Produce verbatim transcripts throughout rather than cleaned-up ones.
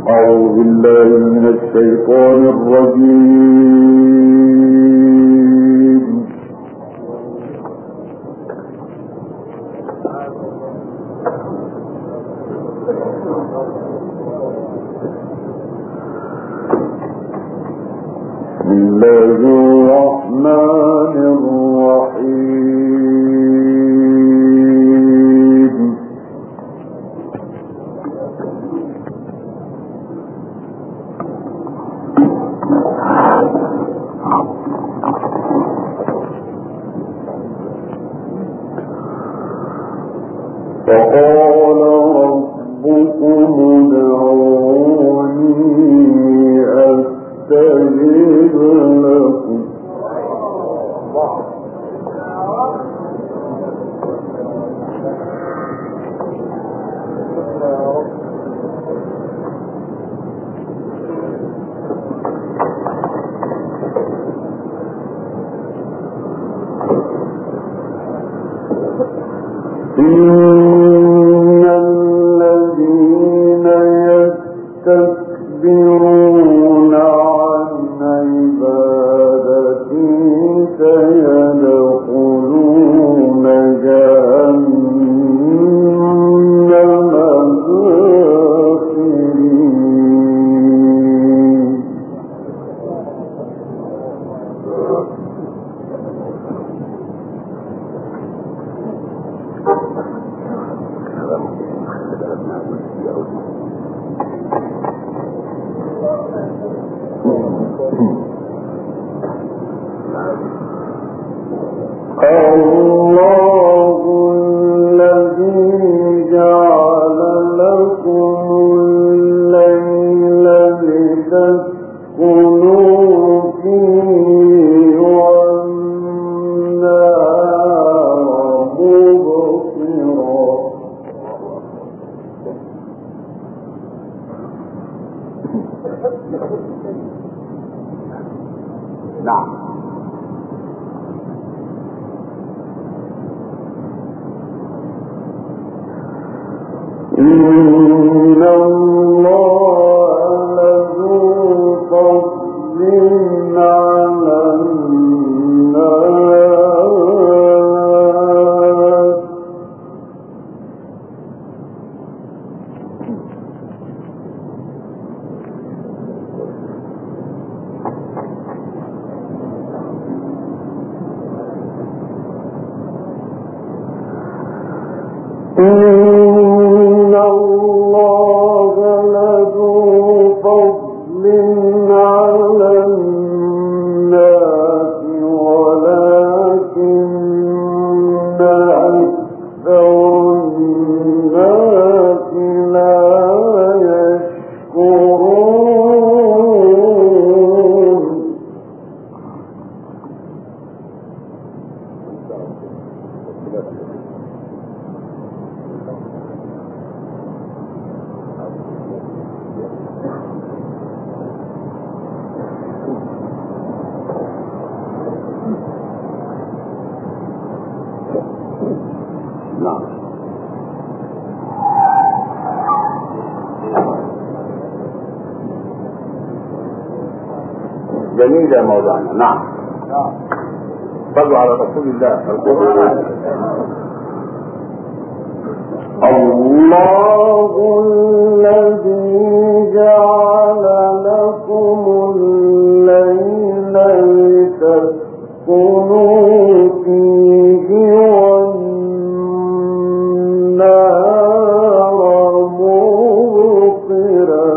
أعوذ بالله من الشيطان الرجيم. بسم الله الرحمن الرحيم. فقال ربكم ادعوني أستجب لكم. إن الذين يستكبرون عن عبادتي سيدخلون جهنم داخرين. الله الذي جعل لكم الليل لتسكنوا فيه والنهار مبصرا. نعم. إن الله لذو فضل على الناس. إن الله لذو فضل على الناس ولكن أكثر الناس لا يشكرون. نعم. جميل يا مولانا. نعم. صلوا على رسول الله. القرآن. الله الذي جعل لكم الليل لتسكنوا فيه والنهار مبصرا.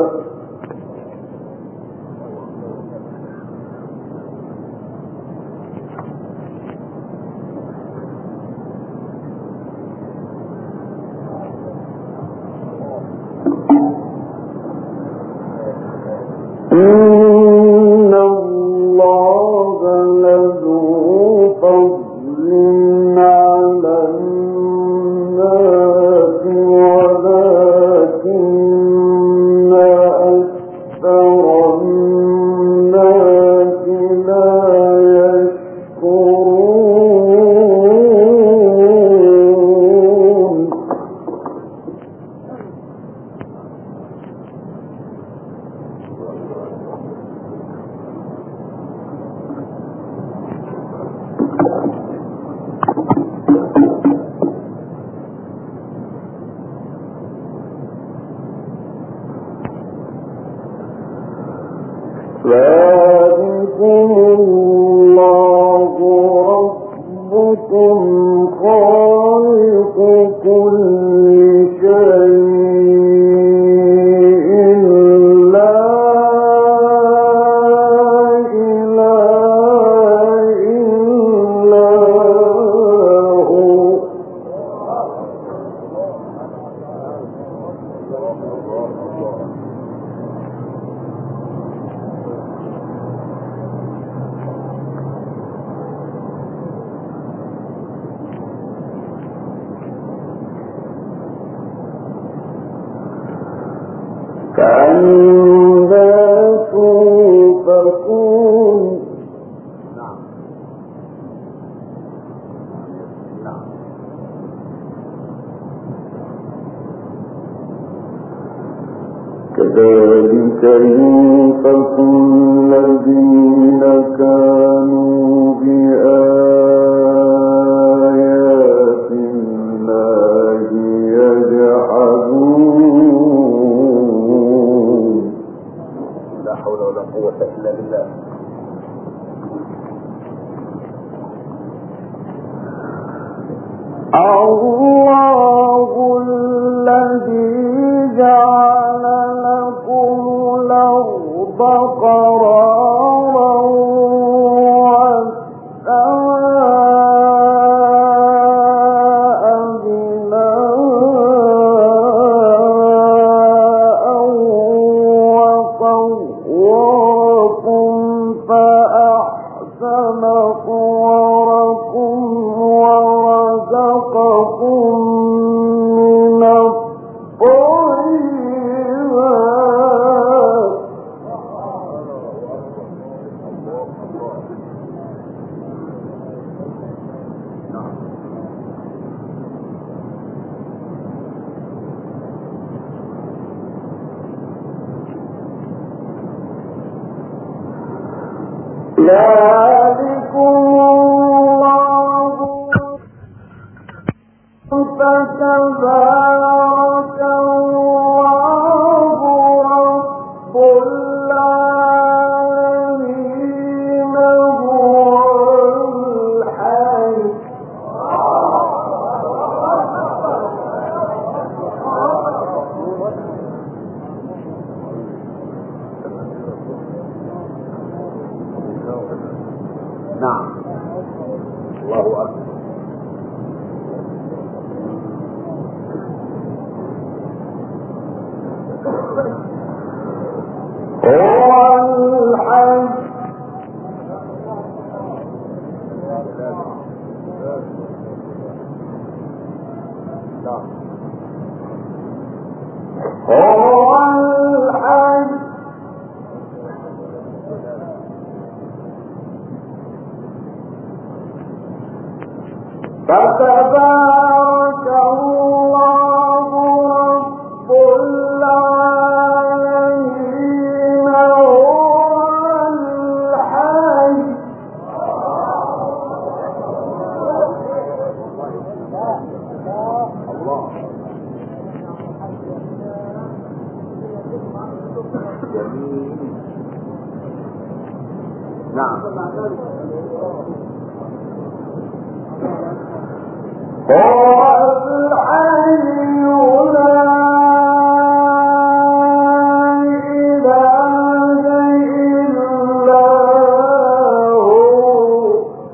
إن الله لذو فضل على الناس ولكن أكثر الناس لا يشكرون. ذلكم الله ربكم خالق كل شيء لا إله إلا هو كأنما توفكون كذلك يوفك الذين كانوا بآيات الله يجحدون لا حول ولا قوة إلا بالله. الله الذي جعل لكم الأرض قرارا والسماء بناء وصوركم فأحسن صوركم ورزقكم من الطيبات ذلكم الله فتبارك الله رب العالمين هو الحي نعم الله أكبر. هو الحي هو الحي فتبارك الله رب العالمين هو الحي الله جميل. نعم هو الحي لا إله إلا هو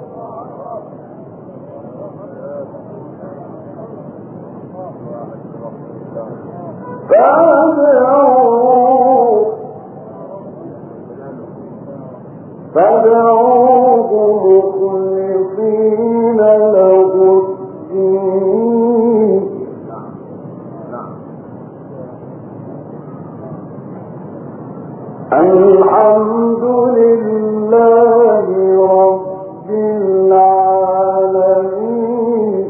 فادعوه فادعوه مخلصين له الدين الحمد لله رب العالمين.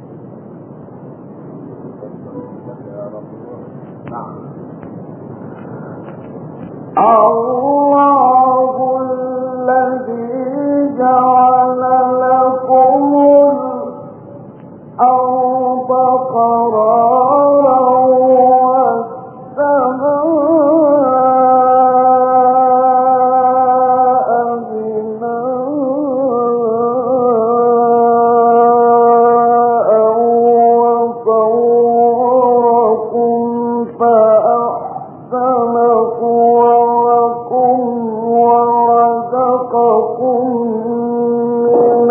الله الذي جعل لكم الأرض قرارا والسماء صوركم ورزقكم من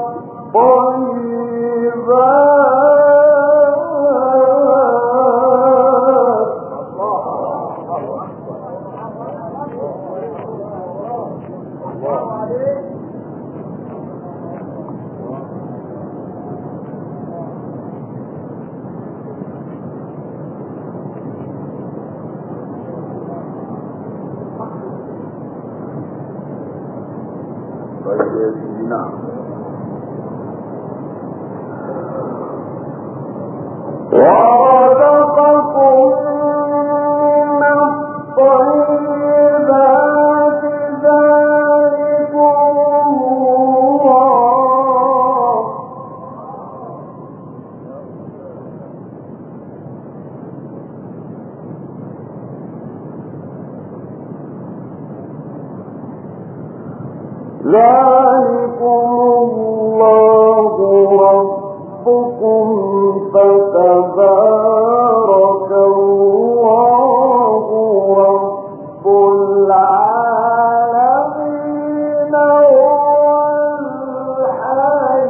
ذلكم الله ربكم فتبارك الله رب العالمين والحي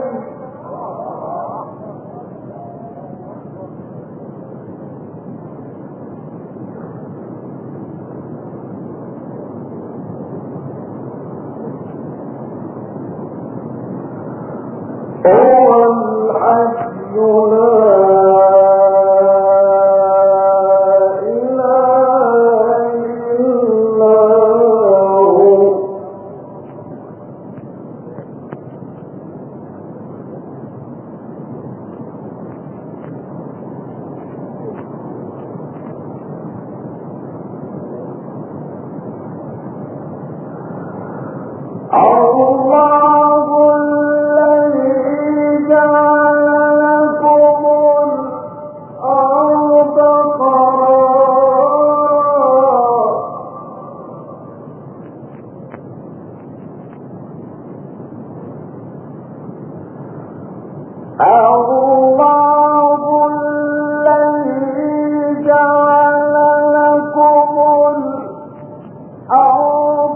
هو الحي لا إله إلا هو الله الذي جعل لكم الأرض قرارا الله الذي جعل لكم الأرض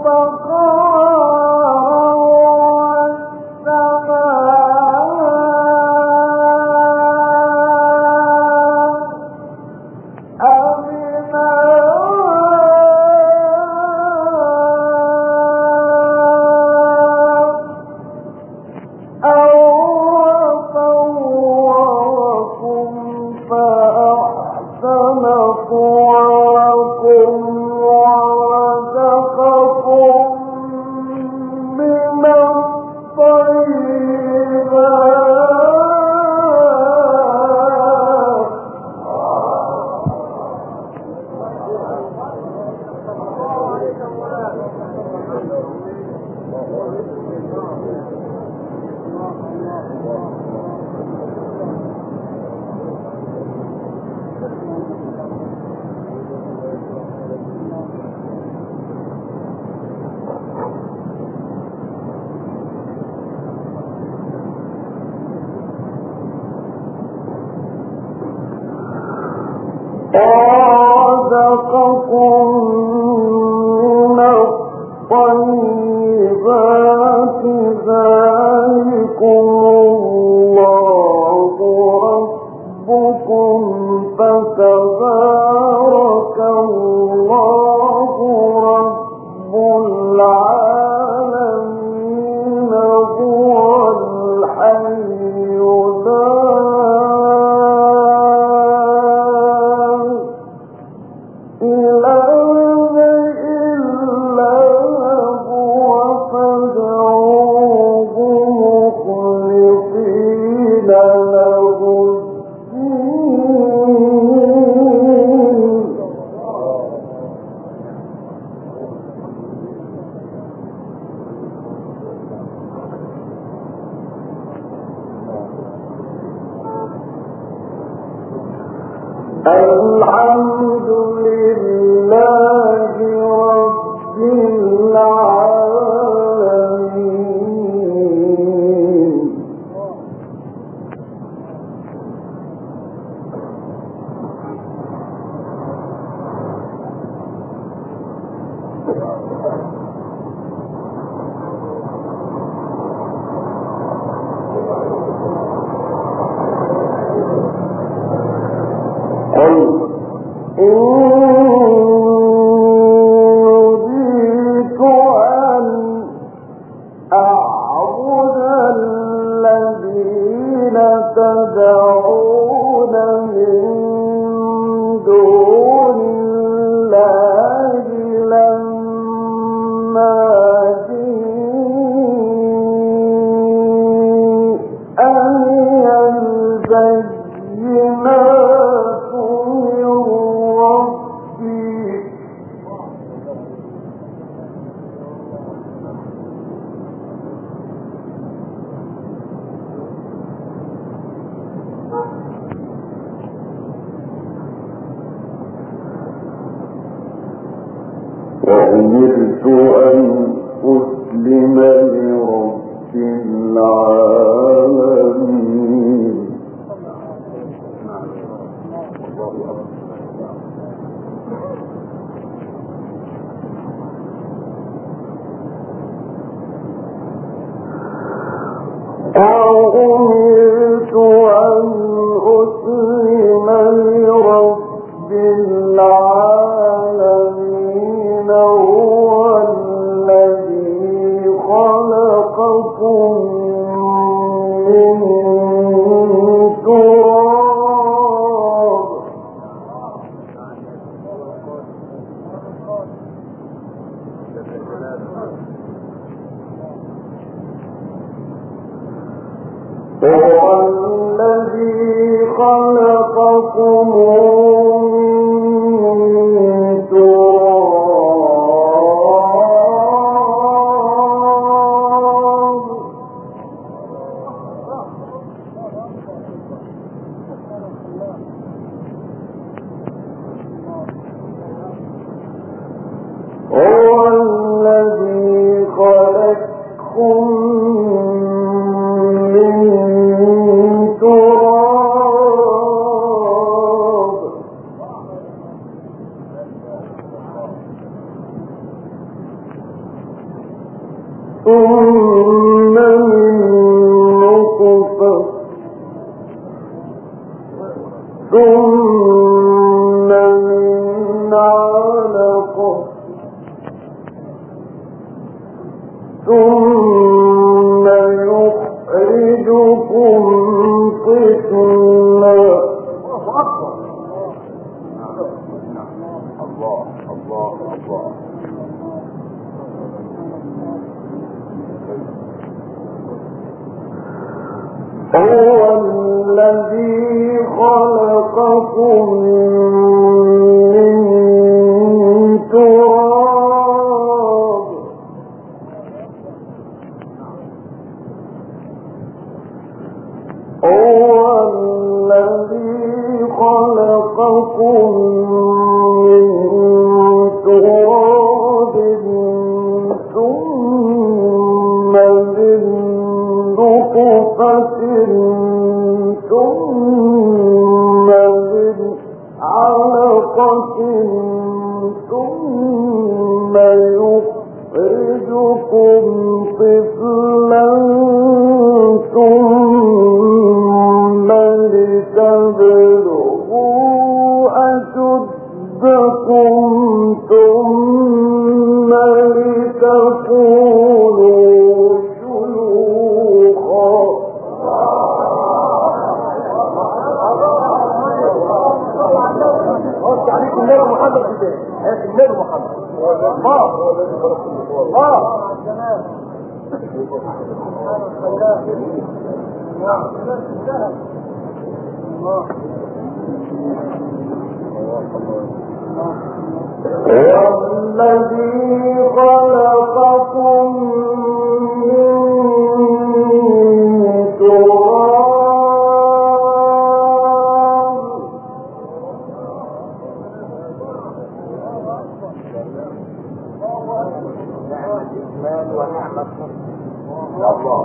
رزقكم من الطيبات ذلكم الله ربكم فتبارك الله رب العالمين هو الحي لا إله إلا هو فادعوه مخلصين له الدين الحمد لله رب العالمين وأمرت أن أسلم لرب العالمين. وأمرت أن أسلم لرب العالمين هو الذي خلقكم من تراب هو الذي خلقكم من تراب هو الذي خلقكم ثم من نطفة ثم من علقة ثم يخرجكم طفلا. الله الله الله. هو الذي خلقكم من تراب هو الذي خلقكم من تراب ثم من نطفة ثم من علقة ثم يخرجكم طفلا ثم لتبلغوا أشدكم ثم لتكونوا شيوخا. عليكم النبي محمد في حياة النبي محمد. الله هو الذي خلقكم من تراب. والذي خلقكم من تراب نعمة الإيمان ونعمة الله.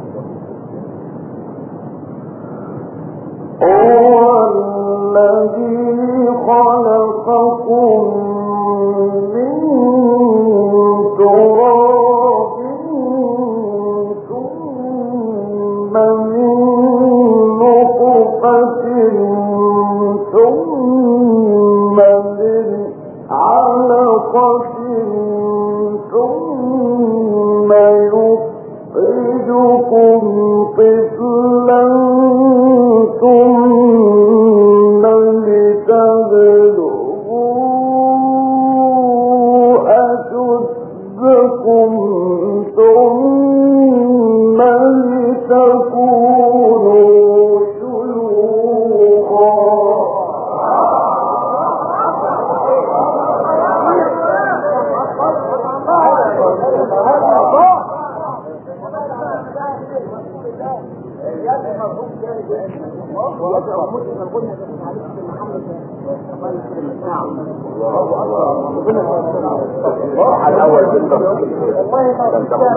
هو الذي خلقكم من تراب ثم من نطفة ثم من علقة ثم يخرجكم طفلا ثم لتبلغوا أشدكم ثم لتكونوا شيوخا. على الاول بالتفصيل عشان تاخد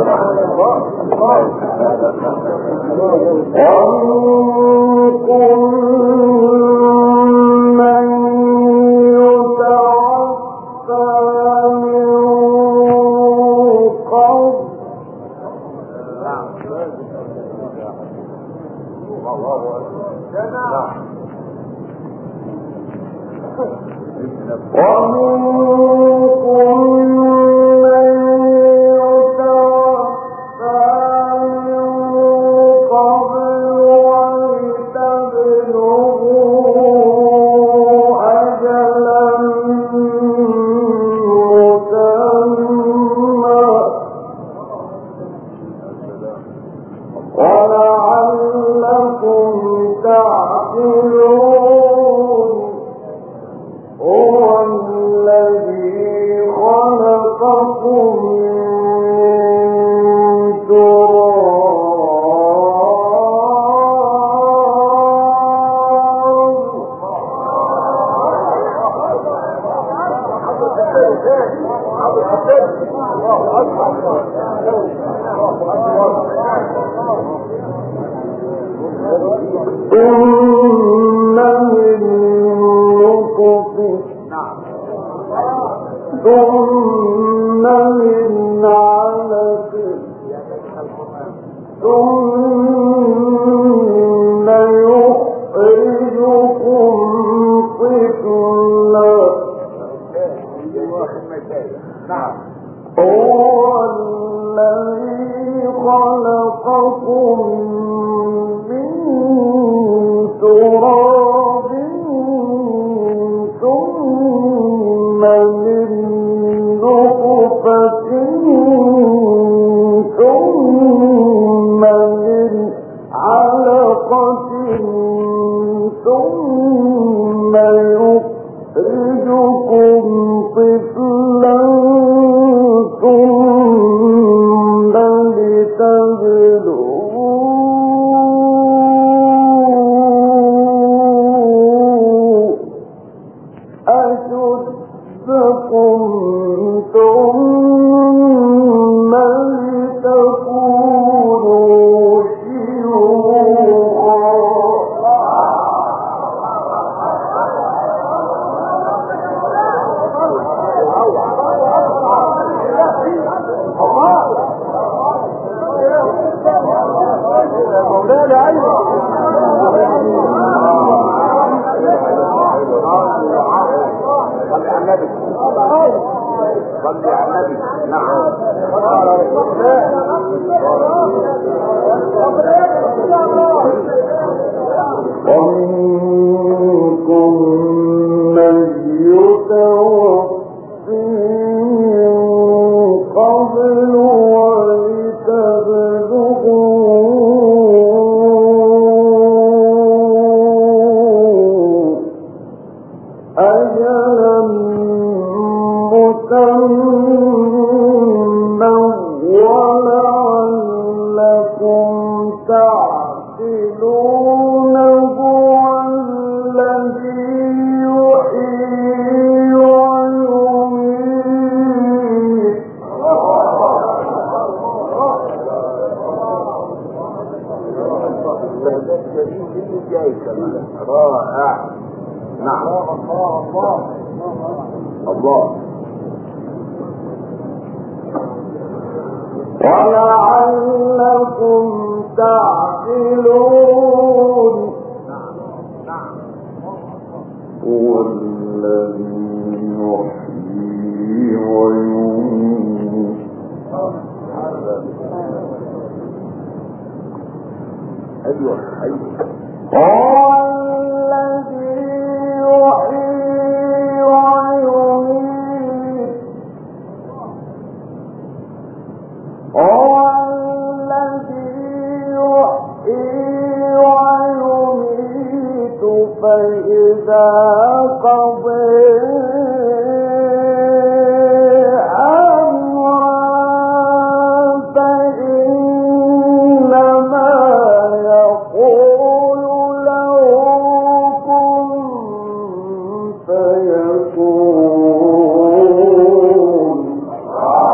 فيكون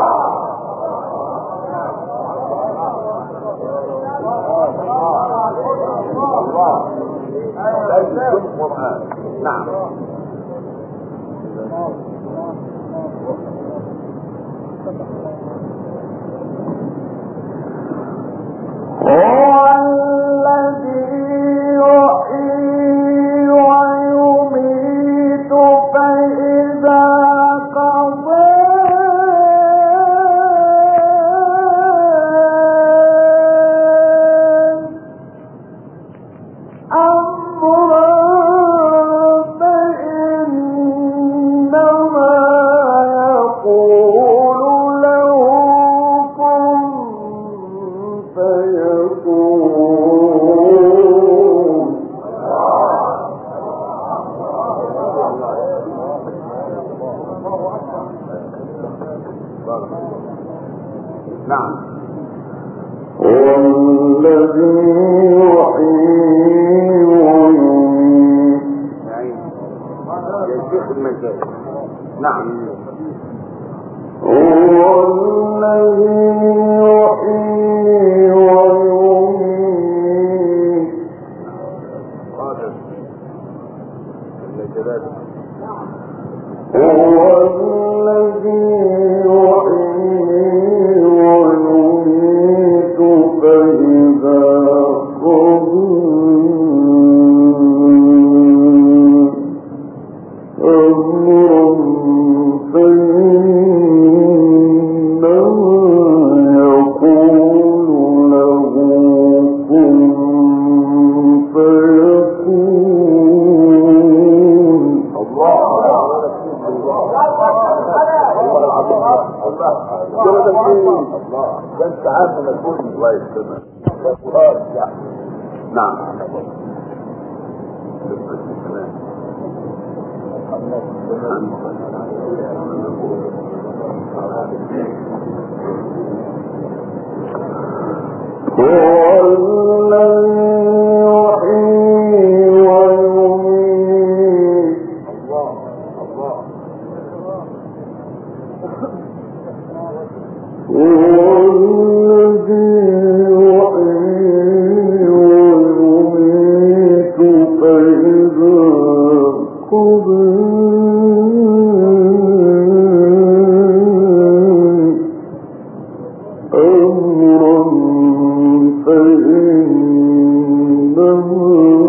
نعم. والذي يحيي ويميت. يا شيخ المجال. نعم. هو الذي يحيي ويميت. قادر المجالات. هو الذي يحيي ويميت فإذا قضى أمرا فإنما يقول له كن فيكون. الله ده انت عارف ان تكون الله يسلمك. نعم. هو الذي يحيي ويميت. الله الله. هو الذي يحيي ويميت فإذا قضى أمرا فإنما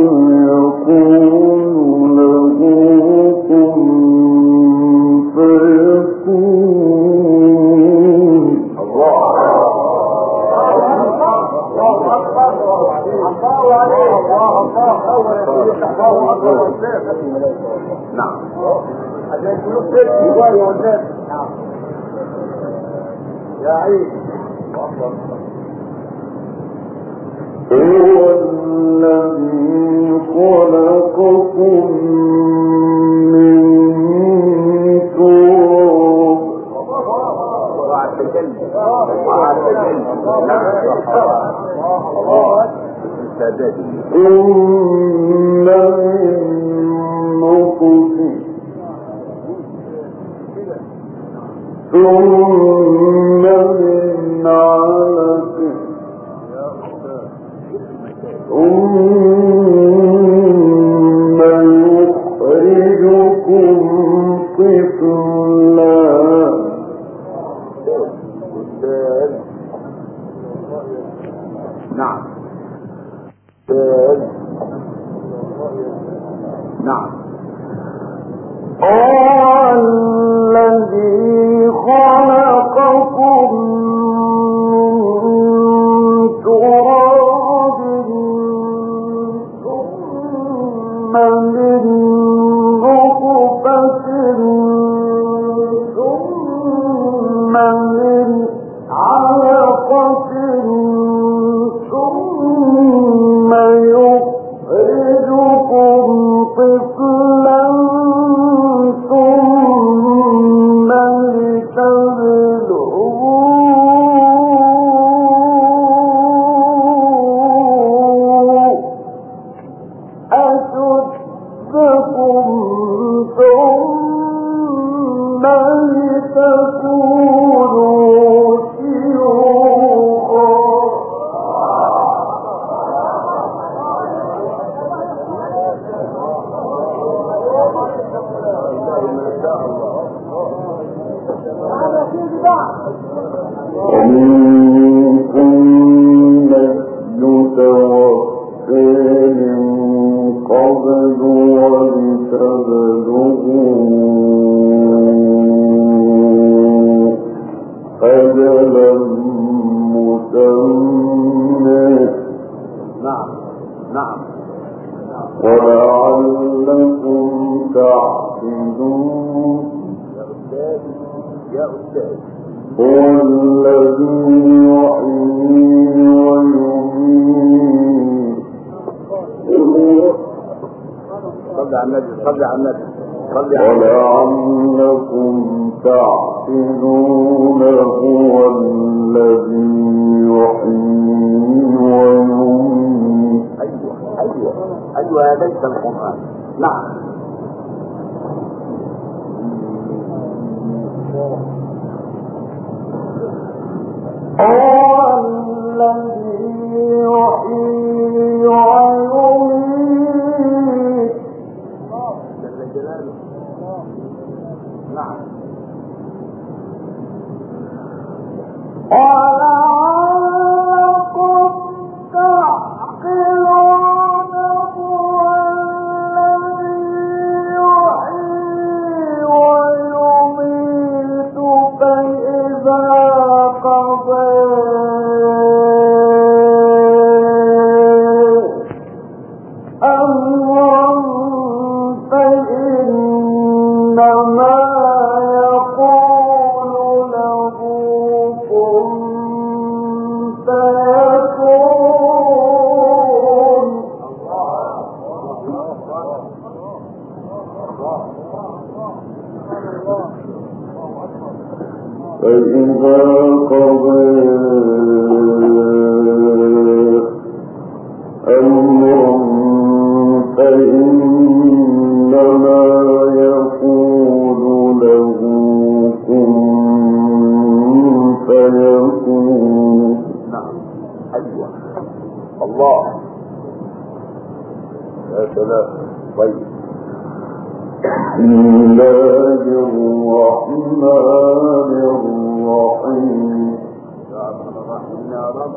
يقول له كن فيكون. نعم. يا عيد. هو الذي خلقكم من تراب ثم من نطفة ثم من علقة ثم يخرجكم طفلا. نعم. نعم. الذي خلقكم من تراب ثم من نطفة ثم من علقة ثم يخرجكم طفلا ثم لتبلغوا أشدكم ثم لتكونوا شيوخا. ومنكم يتوفى من قبل ولتبلغوا أجلا مسمى. نعم نعم. ولعلكم تعقلون. يا أستاذ هو الذي يحيي ويميت. صل على النبي صل على النبي صل على النبي. ولعلكم تعقلون. هو الذي يحيي ويميت. أيوة أيوة أيوة يا ليت القرآن. نعم. هو الذي يحيي ويميت. جل جلاله. نعم. ولعلكم تعقلون. هو الذي يحيي ويميت فإذا قضى أمرا فإنما يقول له كن فيكون. فإذا قضى أمرا فإنما يقول له كن فيكون. نعم. أيوة. الله. يا سلام. طيب. بسم الله الرحمن الرحيم. يا رب يا رب.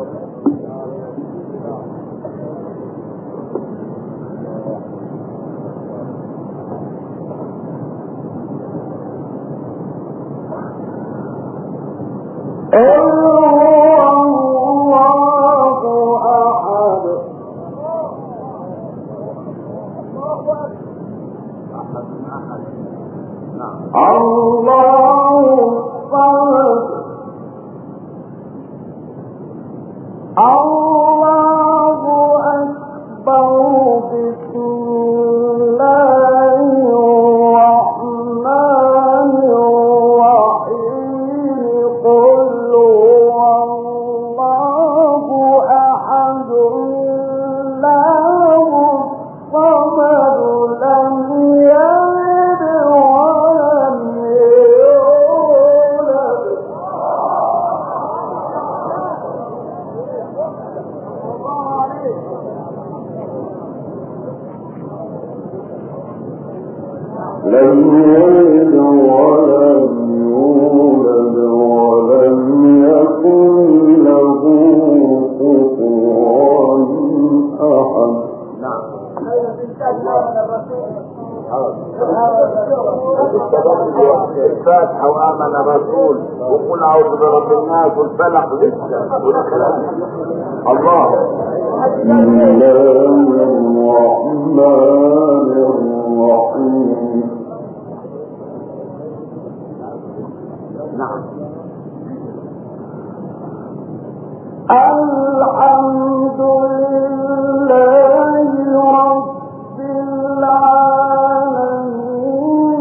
لم يلد ولم يولد ولم يكن له كفوا أحد. نعم. الفاتحة وآمن الرسول وقل أعوذ برب الناس والفلق لسه والكلام. الله. بسم الله الرحمن الرحيم. نعم. الحمد لله رب العالمين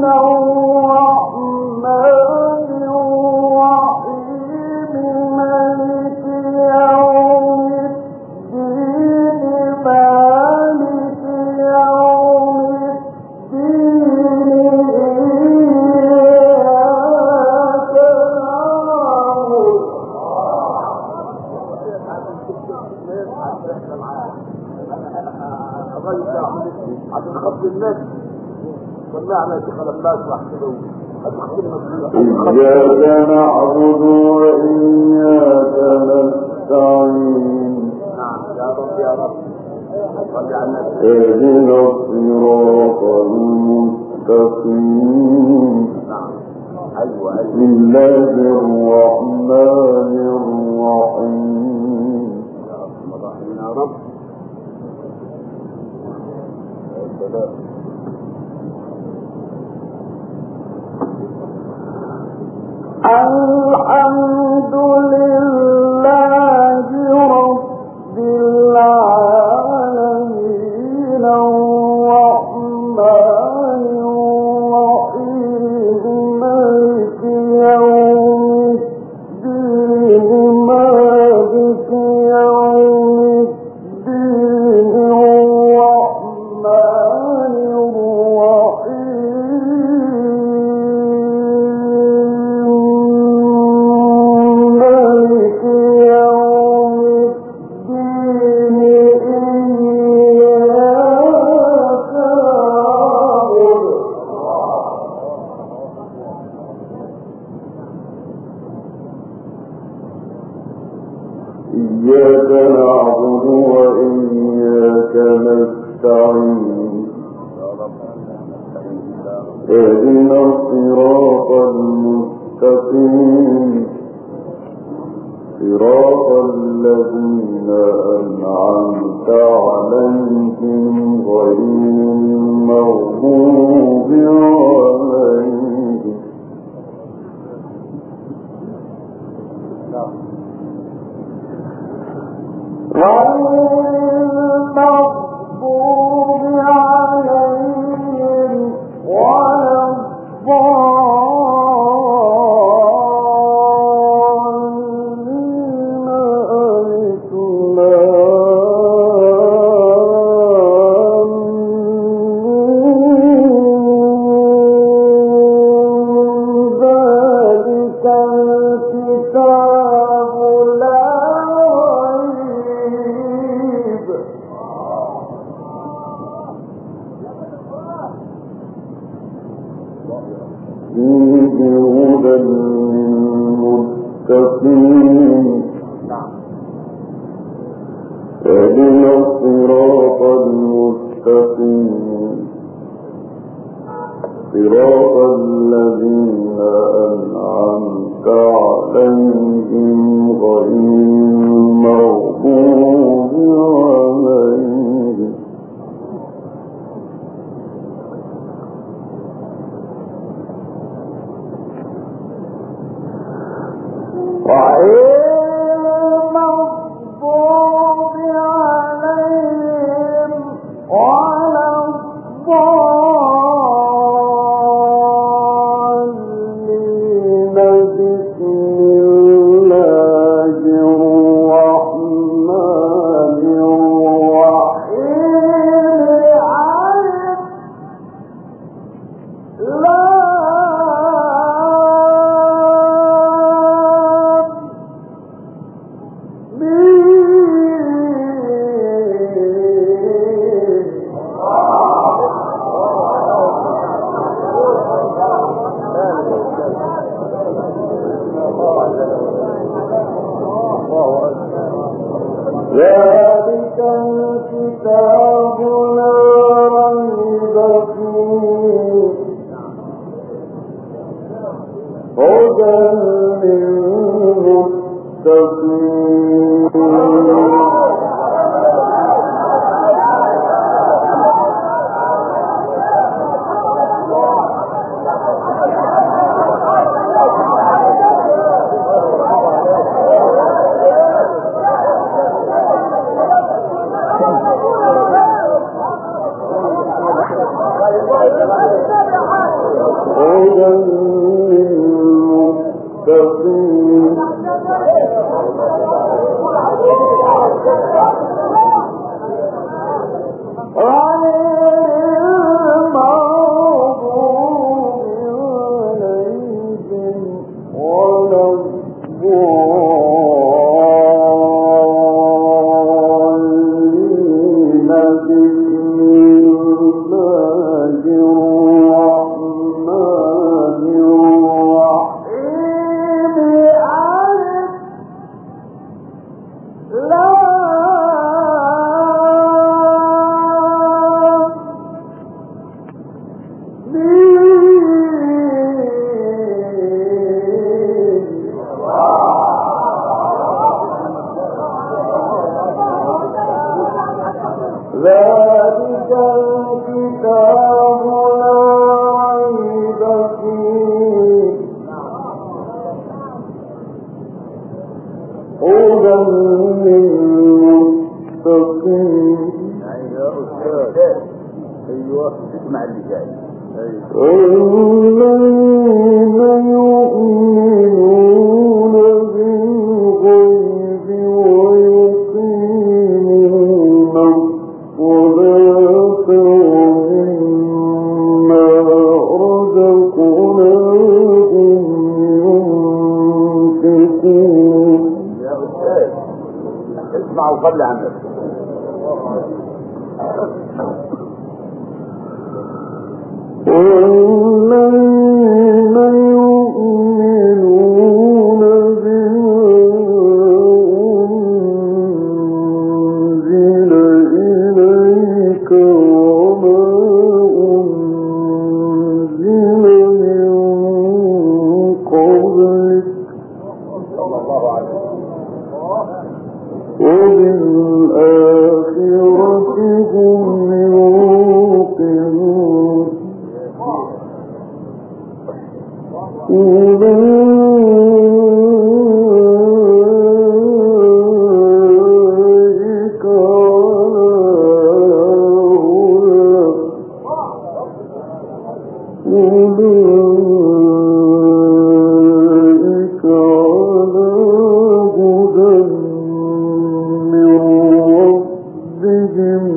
الرحمن الرحيم مالك يوم الدين مالك يوم الدين إياك نعبد. عشان خط النبي سمعنا شيخ لباس راح كده إياك نعبد وإياك نستعين نعم يا رب يا رب صل على النبي اهدنا الصراط المستقيم نعم ايوه بسم ايوه الله الرحمن الرحيم يا رب الحمد لله رب العالمين الرحمن الرحيم مالك يوم الدين مالك يوم الدين الرحمن الرحيم مالك يوم الدين إياك نعبد وإياك نستعين اهدنا الصراط المستقيم صراط الذين أنعمت عليهم غير المغضوب عليهم المغضوب عليهم ولا الضالين ألف لام ميم ذلك الكتاب لا ريب فيه هدى للمتقين اهدنا الصراط المستقيم صراط الذين أنعمت عليهم غير المغضوب عليهم غير المغضوب عليهم ولا الضالين بسم الله الرحمن الرحيم عالم لا ذلك الكتاب لا ريب فيه هدى للمتقين هدى للمتقين الرحمن ذلك الكتاب لا ريب فيه هدى للمتقين. ايوه اسمع اللي جاي. الذين يؤمنون بالغيب ويقيمون الصلاة ومما رزقناهم ينفقون. يا أستاذ اسمع وصلي على النبي. والذين يؤمنون بما أنزل إليك وما أنزل من قبلك وبالآخرة هم يوقنون. أولئك على هدى أولئك على هدى من ربهم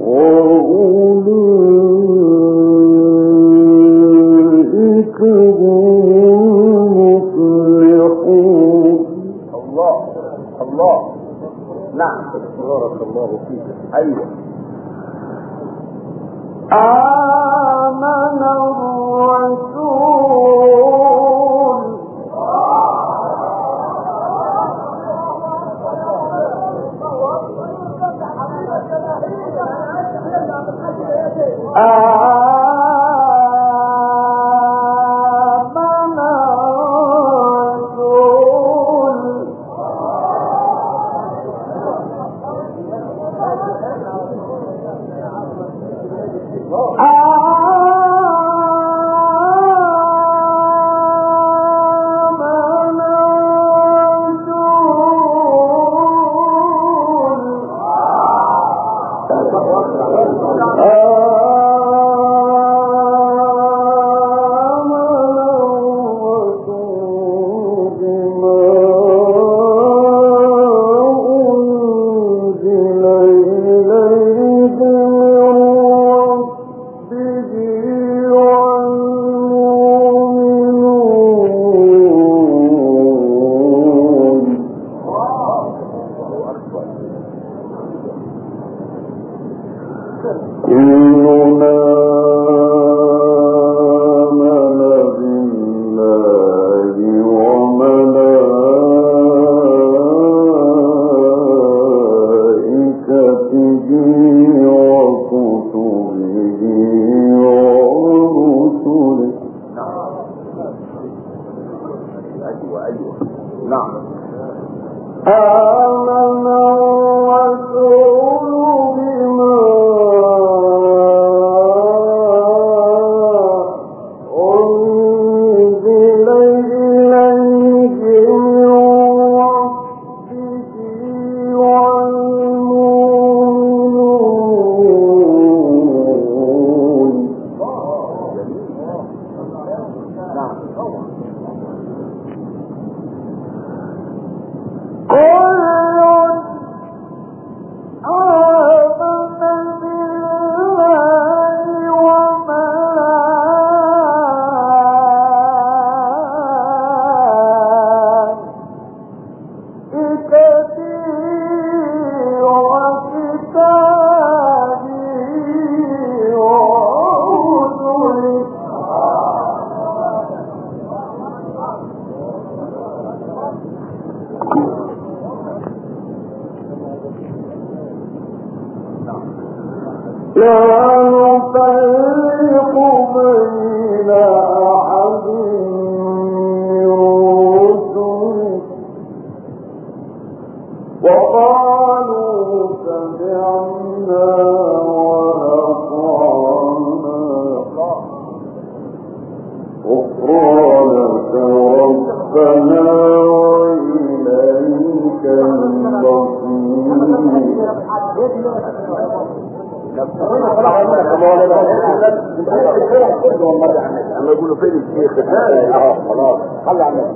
وأولئك هم المفلحون. الله الله. نعم بارك الله فيك. ايوه آمن الرسول آمن الرسول كلنا آمن بالله وملائكته وكتبه ورسله. ايوه ايوه نعم. آمن الرسول بما أنزل إليه من ربه والمؤمنون. نعم لا نفرق بين أحد من رسله وقالوا سمعنا اما يقولوا فين الشيخ خلاص خلي عنه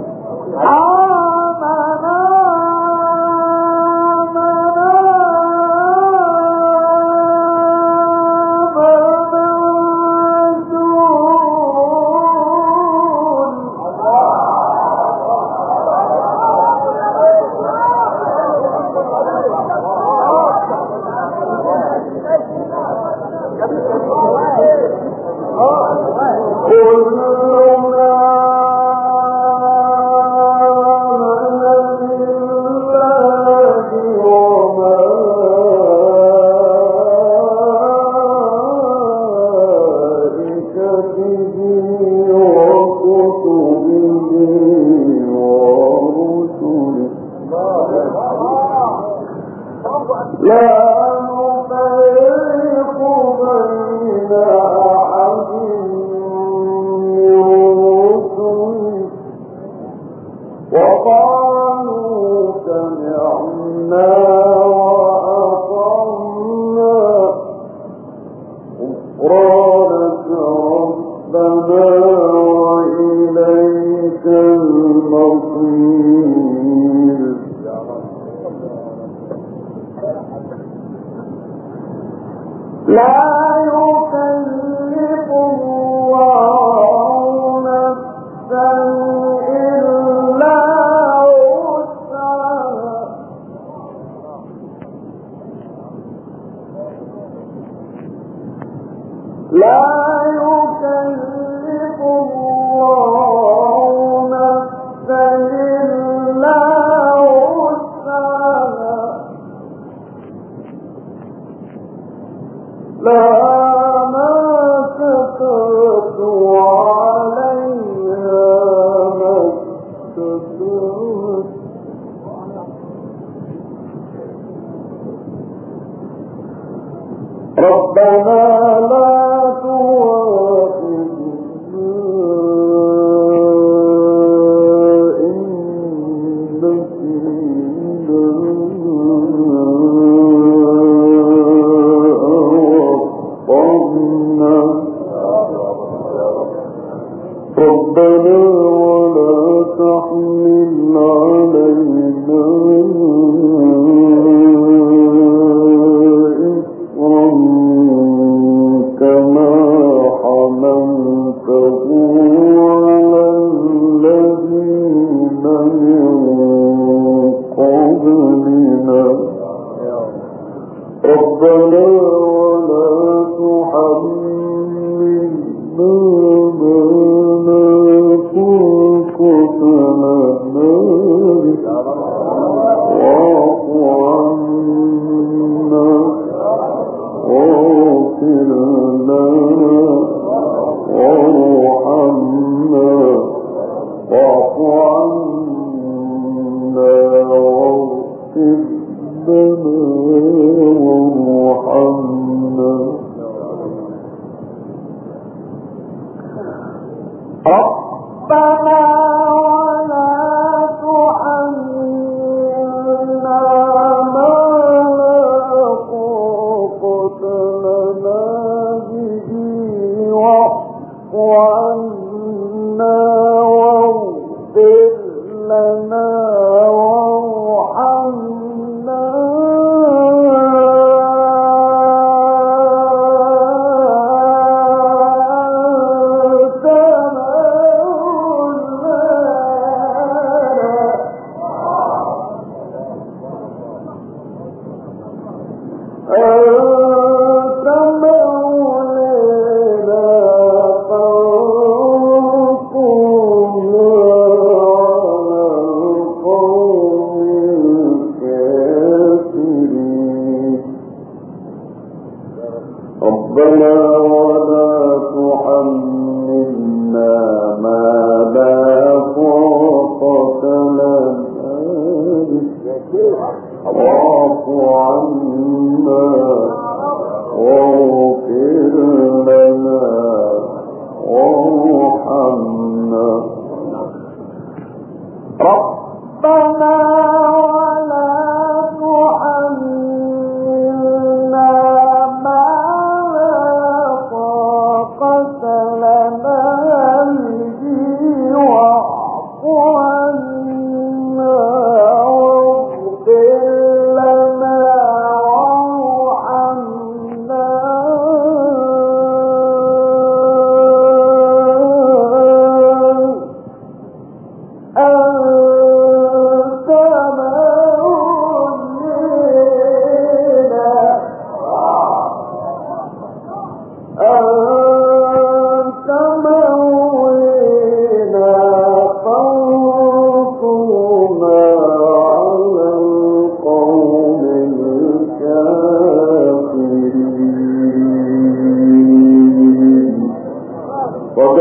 ربنا ولا تحملنا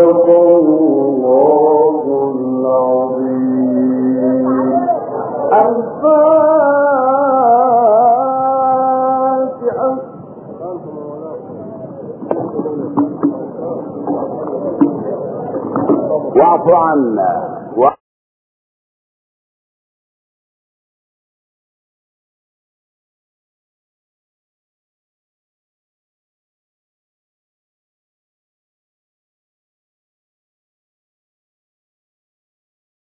واعف عنا